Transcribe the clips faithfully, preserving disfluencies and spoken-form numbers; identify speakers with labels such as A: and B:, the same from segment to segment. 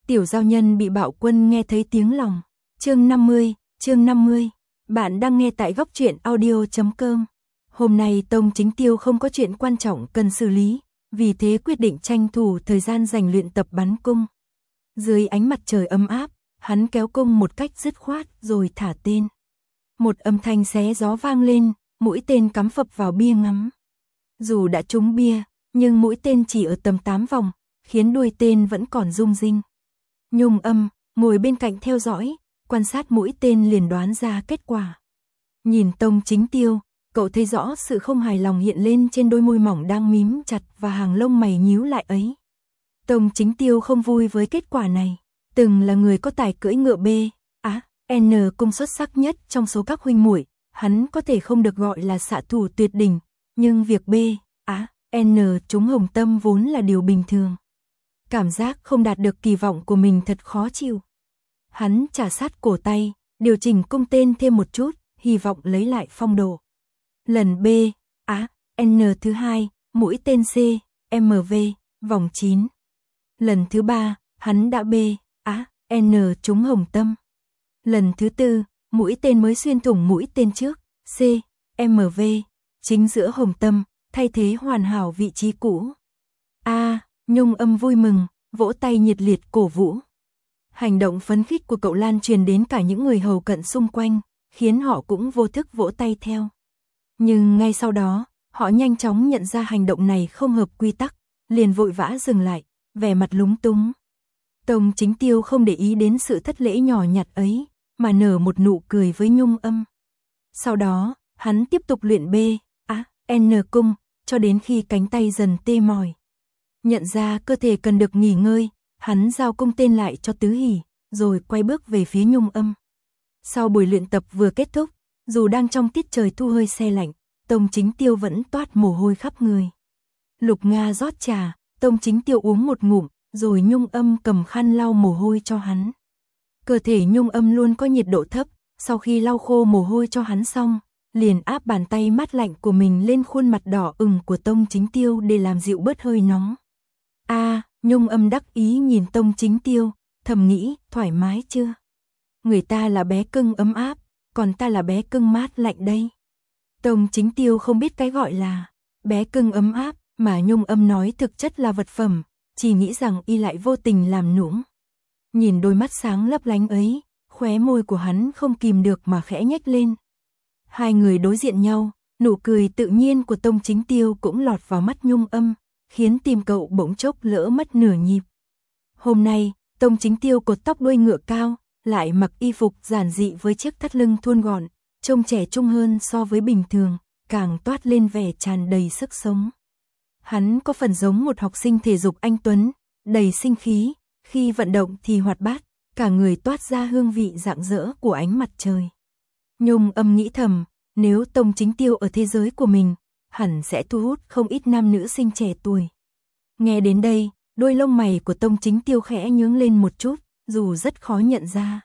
A: Tiểu giao nhân bị bạo quân nghe thấy tiếng lòng. Chương năm mươi, chương năm mươi. Bạn đang nghe tại góc truyện audio chấm com. Hôm nay Tông Chính Tiêu không có chuyện quan trọng cần xử lý, vì thế quyết định tranh thủ thời gian dành luyện tập bắn cung. Dưới ánh mặt trời ấm áp, hắn kéo cung một cách dứt khoát rồi thả tên. Một âm thanh xé gió vang lên, mũi tên cắm phập vào bia ngắm. Dù đã trúng bia, nhưng mũi tên chỉ ở tầm tám vòng, khiến đuôi tên vẫn còn rung rinh. Nhung Âm ngồi bên cạnh theo dõi, quan sát mũi tên liền đoán ra kết quả. Nhìn Tông Chính Tiêu, cậu thấy rõ sự không hài lòng hiện lên trên đôi môi mỏng đang mím chặt và hàng lông mày nhíu lại ấy. Tông Chính Tiêu không vui với kết quả này. Từng là người có tài cưỡi ngựa B, á, N cung xuất sắc nhất trong số các huynh muội, hắn có thể không được gọi là xạ thủ tuyệt đỉnh, nhưng việc B, á, N trúng hồng tâm vốn là điều bình thường. Cảm giác không đạt được kỳ vọng của mình thật khó chịu. Hắn chà sát cổ tay, điều chỉnh cung tên thêm một chút, hy vọng lấy lại phong độ. Lần B, á, N thứ hai, mũi tên C, M V, vòng chín. Lần thứ ba, hắn đã B, á, N trúng hồng tâm. Lần thứ tư, mũi tên mới xuyên thủng mũi tên trước, C, M V, chính giữa hồng tâm, thay thế hoàn hảo vị trí cũ. A, Nhung Âm vui mừng, vỗ tay nhiệt liệt cổ vũ. Hành động phấn khích của cậu lan truyền đến cả những người hầu cận xung quanh, khiến họ cũng vô thức vỗ tay theo. Nhưng ngay sau đó, họ nhanh chóng nhận ra hành động này không hợp quy tắc, liền vội vã dừng lại, vẻ mặt lúng túng. Tông Chính Tiêu không để ý đến sự thất lễ nhỏ nhặt ấy, mà nở một nụ cười với Nhung Âm. Sau đó, hắn tiếp tục luyện B, á, N cung, cho đến khi cánh tay dần tê mỏi. Nhận ra cơ thể cần được nghỉ ngơi, hắn giao cung tên lại cho Tứ Hỷ, rồi quay bước về phía Nhung Âm. Sau buổi luyện tập vừa kết thúc, dù đang trong tiết trời thu hơi se lạnh, Tông Chính Tiêu vẫn toát mồ hôi khắp người. Lục Nga rót trà, Tông Chính Tiêu uống một ngụm, rồi Nhung Âm cầm khăn lau mồ hôi cho hắn. Cơ thể Nhung Âm luôn có nhiệt độ thấp, sau khi lau khô mồ hôi cho hắn xong, liền áp bàn tay mát lạnh của mình lên khuôn mặt đỏ ửng của Tông Chính Tiêu để làm dịu bớt hơi nóng. A, à, Nhung Âm đắc ý nhìn Tông Chính Tiêu, thầm nghĩ, thoải mái chưa? Người ta là bé cưng ấm áp, còn ta là bé cưng mát lạnh đây. Tông Chính Tiêu không biết cái gọi là bé cưng ấm áp, mà Nhung Âm nói thực chất là vật phẩm, chỉ nghĩ rằng y lại vô tình làm nũng. Nhìn đôi mắt sáng lấp lánh ấy, khóe môi của hắn không kìm được mà khẽ nhếch lên. Hai người đối diện nhau, nụ cười tự nhiên của Tông Chính Tiêu cũng lọt vào mắt Nhung Âm, khiến tim cậu bỗng chốc lỡ mất nửa nhịp. Hôm nay, Tông Chính Tiêu cột tóc đuôi ngựa cao, lại mặc y phục giản dị với chiếc thắt lưng thon gọn, trông trẻ trung hơn so với bình thường, càng toát lên vẻ tràn đầy sức sống. Hắn có phần giống một học sinh thể dục anh tuấn, đầy sinh khí, khi vận động thì hoạt bát, cả người toát ra hương vị rạng rỡ của ánh mặt trời. Nhung Âm nghĩ thầm, nếu Tông Chính Tiêu ở thế giới của mình, hẳn sẽ thu hút không ít nam nữ sinh trẻ tuổi. Nghe đến đây, đôi lông mày của Tông Chính Tiêu khẽ nhướng lên một chút, dù rất khó nhận ra.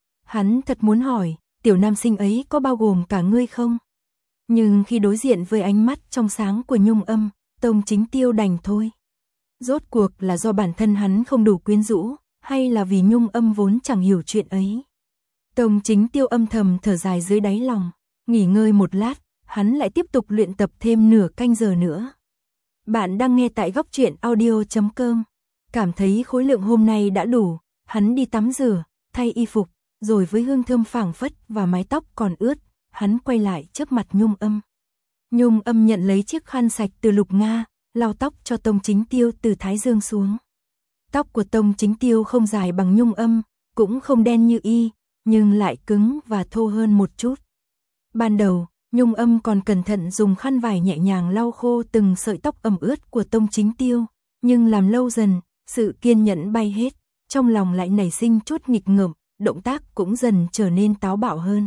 A: Hắn thật muốn hỏi, tiểu nam sinh ấy có bao gồm cả ngươi không? Nhưng khi đối diện với ánh mắt trong sáng của Nhung Âm, Tông Chính Tiêu đành thôi. Rốt cuộc là do bản thân hắn không đủ quyến rũ, hay là vì Nhung Âm vốn chẳng hiểu chuyện ấy? Tông Chính Tiêu âm thầm thở dài dưới đáy lòng, nghỉ ngơi một lát, hắn lại tiếp tục luyện tập thêm nửa canh giờ nữa. Bạn đang nghe tại góc truyện audio chấm com. Cảm thấy khối lượng hôm nay đã đủ, hắn đi tắm rửa, thay y phục, rồi với hương thơm phảng phất và mái tóc còn ướt, hắn quay lại trước mặt Nhung Âm. Nhung Âm nhận lấy chiếc khăn sạch từ Lục Nga, lau tóc cho Tông Chính Tiêu từ thái dương xuống. Tóc của Tông Chính Tiêu không dài bằng Nhung Âm, cũng không đen như y, nhưng lại cứng và thô hơn một chút. Ban đầu, Nhung Âm còn cẩn thận dùng khăn vải nhẹ nhàng lau khô từng sợi tóc ẩm ướt của Tông Chính Tiêu, nhưng làm lâu dần, sự kiên nhẫn bay hết, trong lòng lại nảy sinh chút nghịch ngợm, động tác cũng dần trở nên táo bạo hơn.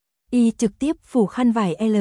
A: Y trực tiếp phủ khăn vải L,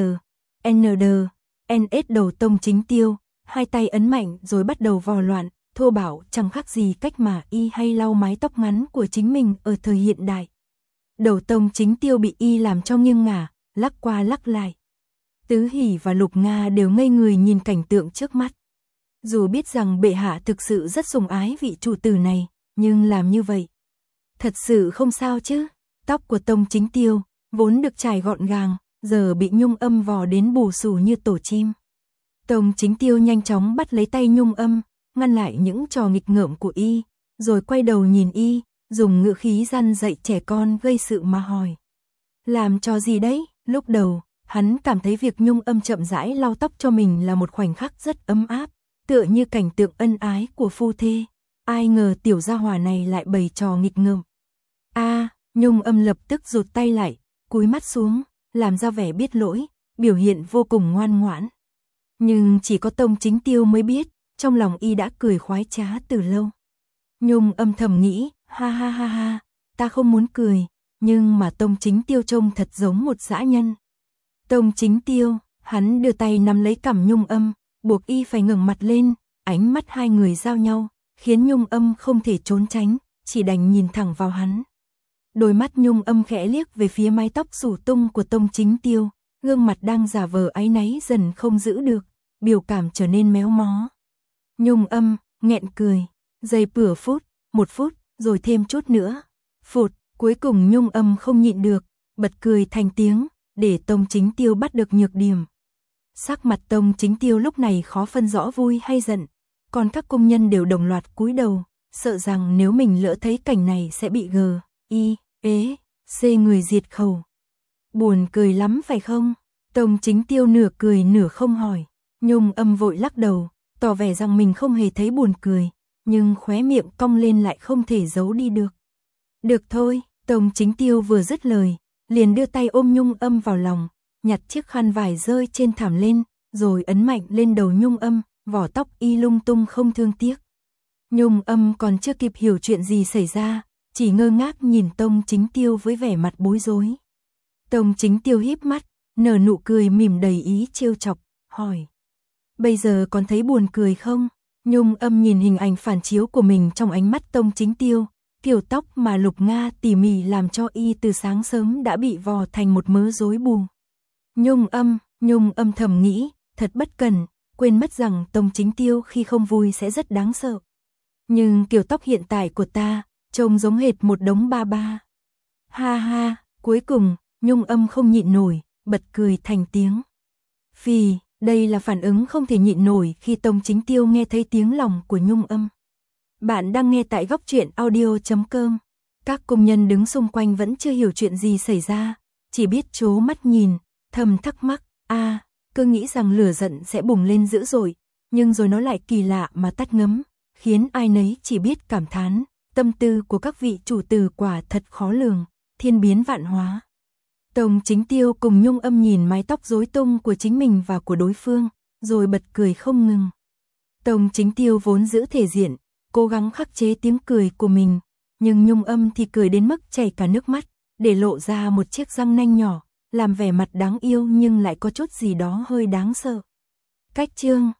A: N D, N S đầu Tông Chính Tiêu, hai tay ấn mạnh rồi bắt đầu vò loạn, thô bạo chẳng khác gì cách mà y hay lau mái tóc ngắn của chính mình ở thời hiện đại. Đầu Tông Chính Tiêu bị y làm cho nghiêng ngả, lắc qua lắc lại. Tứ Hỷ và Lục Nga đều ngây người nhìn cảnh tượng trước mắt. Dù biết rằng bệ hạ thực sự rất sủng ái vị chủ tử này, nhưng làm như vậy thật sự không sao chứ. Tóc của Tông Chính Tiêu, vốn được trải gọn gàng, giờ bị Nhung Âm vò đến bù xù như tổ chim. Tông Chính Tiêu nhanh chóng bắt lấy tay Nhung Âm, ngăn lại những trò nghịch ngợm của y, rồi quay đầu nhìn y, dùng ngữ khí răn dạy trẻ con gây sự mà hỏi. Làm trò gì đấy? Lúc đầu, hắn cảm thấy việc Nhung Âm chậm rãi lau tóc cho mình là một khoảnh khắc rất ấm áp, tựa như cảnh tượng ân ái của phu thê. Ai ngờ tiểu gia hỏa này lại bày trò nghịch ngợm. A, Nhung Âm lập tức rụt tay lại, cúi mắt xuống, làm ra vẻ biết lỗi, biểu hiện vô cùng ngoan ngoãn. Nhưng chỉ có Tông Chính Tiêu mới biết, trong lòng y đã cười khoái trá từ lâu. Nhung Âm thầm nghĩ, ha ha ha ha, ta không muốn cười, nhưng mà Tông Chính Tiêu trông thật giống một dã nhân. Tông Chính Tiêu, hắn đưa tay nắm lấy cằm Nhung Âm, buộc y phải ngẩng mặt lên, ánh mắt hai người giao nhau, khiến Nhung Âm không thể trốn tránh, chỉ đành nhìn thẳng vào hắn. Đôi mắt Nhung Âm khẽ liếc về phía mái tóc rủ tung của Tông Chính Tiêu, gương mặt đang giả vờ áy náy dần không giữ được, biểu cảm trở nên méo mó. Nhung Âm nghẹn cười, giây bữa phút, một phút, rồi thêm chút nữa. Phụt, cuối cùng Nhung Âm không nhịn được, bật cười thành tiếng, để Tông Chính Tiêu bắt được nhược điểm. Sắc mặt Tông Chính Tiêu lúc này khó phân rõ vui hay giận, còn các công nhân đều đồng loạt cúi đầu, sợ rằng nếu mình lỡ thấy cảnh này sẽ bị gờ, y, ế, xê người diệt khẩu. Buồn cười lắm phải không? Tông Chính Tiêu nửa cười nửa không hỏi. Nhung Âm vội lắc đầu, tỏ vẻ rằng mình không hề thấy buồn cười, nhưng khóe miệng cong lên lại không thể giấu đi được. Được thôi, Tông Chính Tiêu vừa dứt lời, liền đưa tay ôm Nhung Âm vào lòng, nhặt chiếc khăn vải rơi trên thảm lên, rồi ấn mạnh lên đầu Nhung Âm, vỏ tóc y lung tung không thương tiếc. Nhung Âm còn chưa kịp hiểu chuyện gì xảy ra, chỉ ngơ ngác nhìn Tông Chính Tiêu với vẻ mặt bối rối. Tông Chính Tiêu híp mắt, nở nụ cười mỉm đầy ý trêu chọc, hỏi. Bây giờ còn thấy buồn cười không? Nhung Âm nhìn hình ảnh phản chiếu của mình trong ánh mắt Tông Chính Tiêu, kiểu tóc mà Lục Nga tỉ mỉ làm cho y từ sáng sớm đã bị vò thành một mớ rối bù. Nhung Âm, Nhung Âm thầm nghĩ, thật bất cẩn, quên mất rằng Tông Chính Tiêu khi không vui sẽ rất đáng sợ. Nhưng kiểu tóc hiện tại của ta, trông giống hệt một đống ba ba. Ha ha, cuối cùng, Nhung Âm không nhịn nổi, bật cười thành tiếng. Phì, đây là phản ứng không thể nhịn nổi khi Tông Chính Tiêu nghe thấy tiếng lòng của Nhung Âm. Bạn đang nghe tại góc truyện audio chấm com. Các công nhân đứng xung quanh vẫn chưa hiểu chuyện gì xảy ra, chỉ biết trố mắt nhìn, thầm thắc mắc, a, à, cứ nghĩ rằng lửa giận sẽ bùng lên dữ dội, nhưng rồi nó lại kỳ lạ mà tắt ngấm, khiến ai nấy chỉ biết cảm thán, tâm tư của các vị chủ tử quả thật khó lường, thiên biến vạn hóa. Tông Chính Tiêu cùng Nhung Âm nhìn mái tóc rối tung của chính mình và của đối phương, rồi bật cười không ngừng. Tông Chính Tiêu vốn giữ thể diện, cố gắng khắc chế tiếng cười của mình, nhưng Nhung Âm thì cười đến mức chảy cả nước mắt, để lộ ra một chiếc răng nanh nhỏ, làm vẻ mặt đáng yêu nhưng lại có chút gì đó hơi đáng sợ. Cách chương